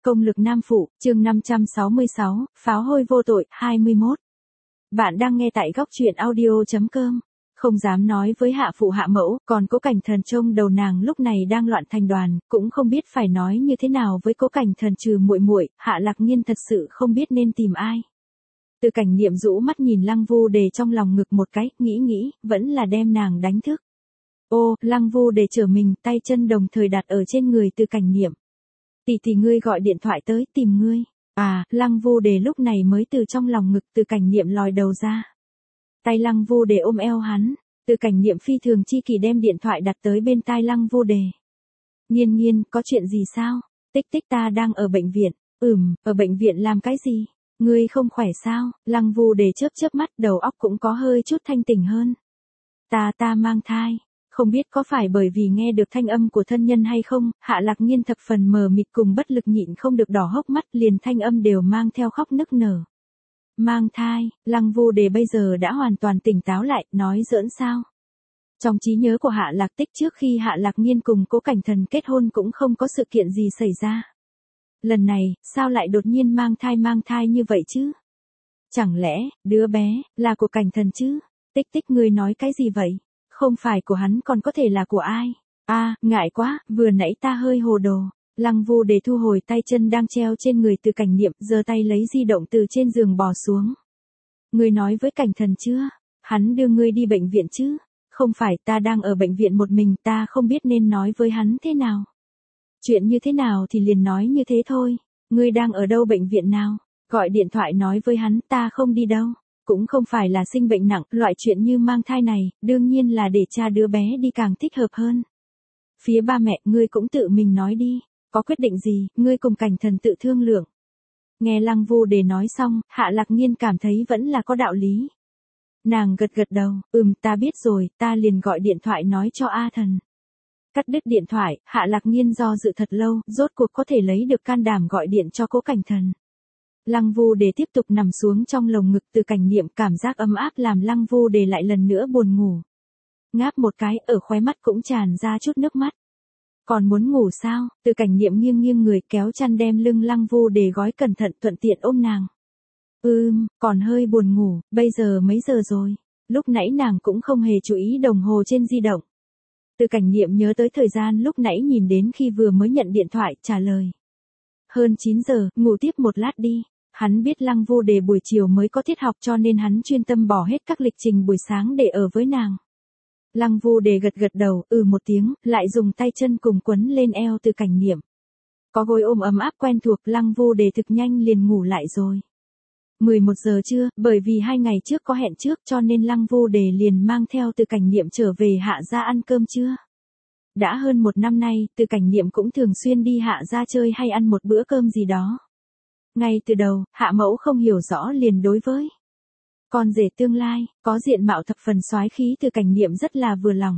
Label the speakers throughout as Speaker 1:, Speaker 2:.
Speaker 1: Công lực nam phụ, chương 566, pháo hôi vô tội, 21. Bạn đang nghe tại góc truyện audio.com. Không dám nói với hạ phụ hạ mẫu, còn Cố Cảnh Thần trông đầu nàng lúc này đang loạn thành đoàn, cũng không biết phải nói như thế nào với Cố Cảnh Thần trừ muội muội, Hạ Lạc Nghiên thật sự không biết nên tìm ai. Từ Cảnh Niệm rũ mắt nhìn Lăng Vu Đề trong lòng ngực một cái, nghĩ, vẫn là đem nàng đánh thức. Ô, Lăng Vu Đề trở mình, tay chân đồng thời đặt ở trên người Từ Cảnh Niệm. Tỷ ngươi gọi điện thoại tới tìm ngươi. À, Lăng Vu Đề lúc này mới từ trong lòng ngực Từ Cảnh Niệm lòi đầu ra. Tay Lăng Vu Đề ôm eo hắn, Từ Cảnh Niệm phi thường chi kỷ đem điện thoại đặt tới bên tai Lăng Vu Đề. Nghiên, có chuyện gì sao? Tích ta đang ở bệnh viện. Ở bệnh viện làm cái gì? Ngươi không khỏe sao? Lăng Vu Đề chớp mắt, đầu óc cũng có hơi chút thanh tỉnh hơn. Ta mang thai. Không biết có phải bởi vì nghe được thanh âm của thân nhân hay không, Hạ Lạc Nghiên thập phần mờ mịt cùng bất lực nhịn không được đỏ hốc mắt, liền thanh âm đều mang theo khóc nức nở. Mang thai, Lăng Vu Đề bây giờ đã hoàn toàn tỉnh táo lại, nói giỡn sao? Trong trí nhớ của Hạ Lạc Tích trước khi Hạ Lạc Nghiên cùng Cố Cảnh Thần kết hôn cũng không có sự kiện gì xảy ra. Lần này, sao lại đột nhiên mang thai như vậy chứ? Chẳng lẽ, đứa bé, là của Cảnh Thần chứ? Tích ngươi nói cái gì vậy? Không phải của hắn còn có thể là của ai? À, ngại quá, vừa nãy ta hơi hồ đồ. Lăng Vu Đề thu hồi tay chân đang treo trên người Từ Cảnh Niệm, giơ tay lấy di động từ trên giường bò xuống. Ngươi nói với Cảnh Thần chưa? Hắn đưa ngươi đi bệnh viện chứ? Không phải, ta đang ở bệnh viện một mình, ta không biết nên nói với hắn thế nào. Chuyện như thế nào thì liền nói như thế thôi. Ngươi đang ở đâu, bệnh viện nào? Gọi điện thoại nói với hắn, ta không đi đâu. Cũng không phải là sinh bệnh nặng, loại chuyện như mang thai này, đương nhiên là để cha đứa bé đi càng thích hợp hơn. Phía ba mẹ, ngươi cũng tự mình nói đi, có quyết định gì, ngươi cùng Cảnh Thần tự thương lượng. Nghe Lăng Vu Đề nói xong, Hạ Lạc Nghiên cảm thấy vẫn là có đạo lý. Nàng gật đầu, ta biết rồi, ta liền gọi điện thoại nói cho A Thần. Cắt đứt điện thoại, Hạ Lạc Nghiên do dự thật lâu, rốt cuộc có thể lấy được can đảm gọi điện cho Cố Cảnh Thần. Lăng Vu Đề tiếp tục nằm xuống trong lồng ngực Từ Cảnh Niệm, cảm giác ấm áp làm Lăng Vu Đề lại lần nữa buồn ngủ. Ngáp một cái, ở khóe mắt cũng tràn ra chút nước mắt. Còn muốn ngủ sao? Từ Cảnh Niệm nghiêng người kéo chăn đem lưng Lăng Vu Đề gói cẩn thận thuận tiện ôm nàng. Còn hơi buồn ngủ, bây giờ mấy giờ rồi? Lúc nãy nàng cũng không hề chú ý đồng hồ trên di động. Từ Cảnh Niệm nhớ tới thời gian lúc nãy nhìn đến khi vừa mới nhận điện thoại, trả lời. Hơn 9 giờ, ngủ tiếp một lát đi. Hắn biết Lăng Vu Đề buổi chiều mới có tiết học cho nên hắn chuyên tâm bỏ hết các lịch trình buổi sáng để ở với nàng. Lăng Vu Đề gật đầu, một tiếng, lại dùng tay chân cùng quấn lên eo Từ Cảnh Niệm. Có gối ôm ấm áp quen thuộc, Lăng Vu Đề thực nhanh liền ngủ lại rồi. 11 giờ trưa, bởi vì 2 ngày trước có hẹn trước cho nên Lăng Vu Đề liền mang theo Từ Cảnh Niệm trở về Hạ gia ăn cơm trưa. Đã hơn 1 năm nay, Từ Cảnh Niệm cũng thường xuyên đi Hạ gia chơi hay ăn một bữa cơm gì đó. Ngay từ đầu, Hạ mẫu không hiểu rõ liền đối với con rể tương lai, có diện mạo thập phần soái khí Từ Cảnh Niệm rất là vừa lòng.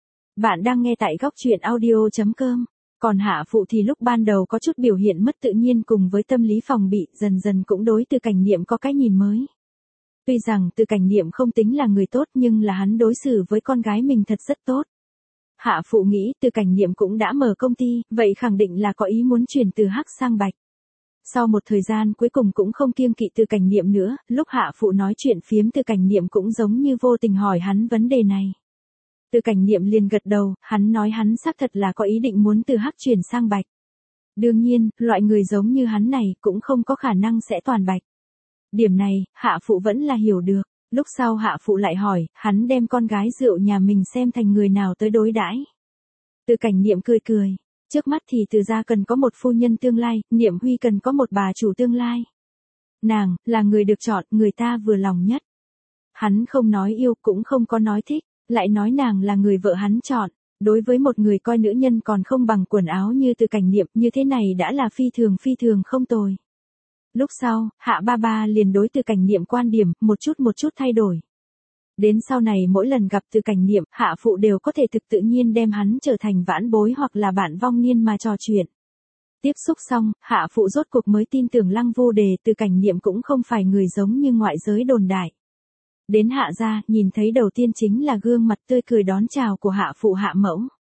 Speaker 1: Bạn đang nghe tại góc truyện audio.com. Còn Hạ phụ thì lúc ban đầu có chút biểu hiện mất tự nhiên cùng với tâm lý phòng bị, dần cũng đối Từ Cảnh Niệm có cái nhìn mới. Tuy rằng Từ Cảnh Niệm không tính là người tốt nhưng là hắn đối xử với con gái mình thật rất tốt. Hạ phụ nghĩ Từ Cảnh Niệm cũng đã mở công ty, vậy khẳng định là có ý muốn chuyển từ hắc sang bạch. Sau một thời gian cuối cùng cũng không kiêng kỵ Từ Cảnh Niệm nữa, lúc Hạ phụ nói chuyện phiếm Từ Cảnh Niệm cũng giống như vô tình hỏi hắn vấn đề này. Từ Cảnh Niệm liền gật đầu, hắn nói hắn xác thật là có ý định muốn từ hắc chuyển sang bạch. Đương nhiên, loại người giống như hắn này cũng không có khả năng sẽ toàn bạch. Điểm này, Hạ phụ vẫn là hiểu được. Lúc sau Hạ phụ lại hỏi, hắn đem con gái rượu nhà mình xem thành người nào tới đối đãi. Từ Cảnh Niệm cười. Trước mắt thì Từ gia cần có một phu nhân tương lai, Niệm Huy cần có một bà chủ tương lai. Nàng, là người được chọn, người ta vừa lòng nhất. Hắn không nói yêu cũng không có nói thích, lại nói nàng là người vợ hắn chọn. Đối với một người coi nữ nhân còn không bằng quần áo như Từ Cảnh Niệm, như thế này đã là phi thường không tồi. Lúc sau, Hạ ba liền đối Từ Cảnh Niệm quan điểm, một chút thay đổi. Đến sau này mỗi lần gặp Từ Cảnh Niệm, Hạ phụ đều có thể thực tự nhiên đem hắn trở thành vãn bối hoặc là bạn vong niên mà trò chuyện. Tiếp xúc xong, Hạ phụ rốt cuộc mới tin tưởng Lăng Vu Đề Từ Cảnh Niệm cũng không phải người giống như ngoại giới đồn đại. Đến Hạ gia, nhìn thấy đầu tiên chính là gương mặt tươi cười đón chào của Hạ phụ Hạ mẫu.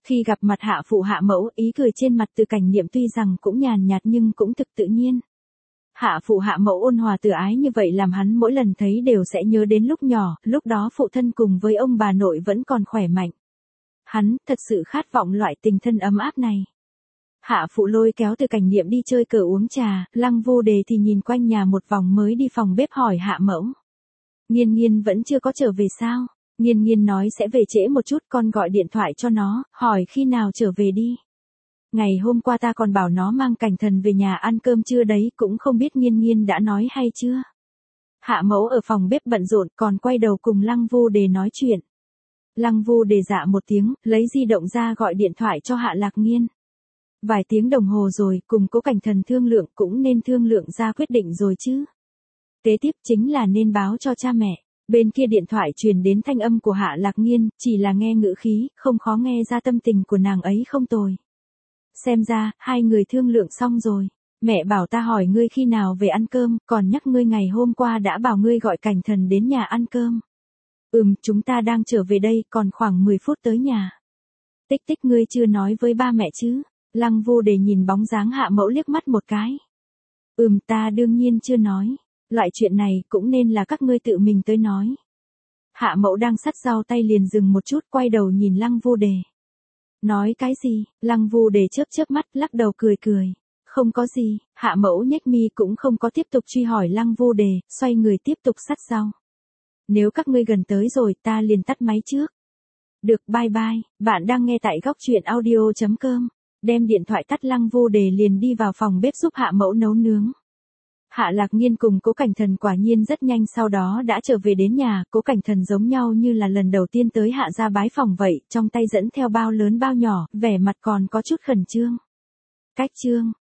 Speaker 1: Khi gặp mặt hạ phụ hạ mẫu, ý cười trên mặt Từ Cảnh Niệm tuy rằng cũng nhàn nhạt nhưng cũng thực tự nhiên. Hạ phụ hạ mẫu ôn hòa từ ái như vậy làm hắn mỗi lần thấy đều sẽ nhớ đến lúc nhỏ, lúc đó phụ thân cùng với ông bà nội vẫn còn khỏe mạnh. Hắn thật sự khát vọng loại tình thân ấm áp này. Hạ phụ lôi kéo Từ Cảnh Niệm đi chơi cờ uống trà, Lăng Vô Đề thì nhìn quanh nhà một vòng mới đi phòng bếp hỏi hạ mẫu. Nghiên Nghiên vẫn chưa có trở về sao? Nghiên Nghiên nói sẽ về trễ một chút, con gọi điện thoại cho nó, hỏi khi nào trở về đi. Ngày hôm qua ta còn bảo nó mang Cảnh Thần về nhà ăn cơm trưa đấy, cũng không biết Nghiên Nghiên đã nói hay chưa. Hạ mẫu ở phòng bếp bận rộn còn quay đầu cùng Lăng Vô Đề nói chuyện. Lăng Vô Đề dạ một tiếng, lấy di động ra gọi điện thoại cho Hạ Lạc Nghiên. Vài tiếng đồng hồ rồi, cùng Cố Cảnh Thần thương lượng, cũng nên thương lượng ra quyết định rồi chứ. Kế tiếp chính là nên báo cho cha mẹ. Bên kia điện thoại truyền đến thanh âm của Hạ Lạc Nghiên, chỉ là nghe ngữ khí, không khó nghe ra tâm tình của nàng ấy không tồi. Xem ra, hai người thương lượng xong rồi. Mẹ bảo ta hỏi ngươi khi nào về ăn cơm, còn nhắc ngươi ngày hôm qua đã bảo ngươi gọi Cảnh Thần đến nhà ăn cơm. Chúng ta đang trở về đây, còn khoảng 10 phút tới nhà. Tích tích, ngươi chưa nói với ba mẹ chứ? Lăng Vô Đề nhìn bóng dáng hạ mẫu liếc mắt một cái. Ta đương nhiên chưa nói. Loại chuyện này cũng nên là các ngươi tự mình tới nói. Hạ mẫu đang sắt rau tay liền dừng một chút, quay đầu nhìn Lăng Vô Đề. Nói cái gì? Lăng Vô Đề chớp chớp mắt, lắc đầu cười cười. Không có gì. Hạ mẫu nhếch mi cũng không có tiếp tục truy hỏi Lăng Vô Đề, xoay người tiếp tục sắt rau. Nếu các ngươi gần tới rồi, ta liền tắt máy trước. Được, bye bye. Bạn đang nghe tại góc truyện audio.com. Đem điện thoại tắt, Lăng Vô Đề liền đi vào phòng bếp giúp hạ mẫu nấu nướng. Hạ Lạc Nghiên cùng Cố Cảnh Thần quả nhiên rất nhanh sau đó đã trở về đến nhà. Cố Cảnh Thần giống nhau như là lần đầu tiên tới Hạ gia bái phòng vậy, trong tay dẫn theo bao lớn bao nhỏ, vẻ mặt còn có chút khẩn trương. Cách chương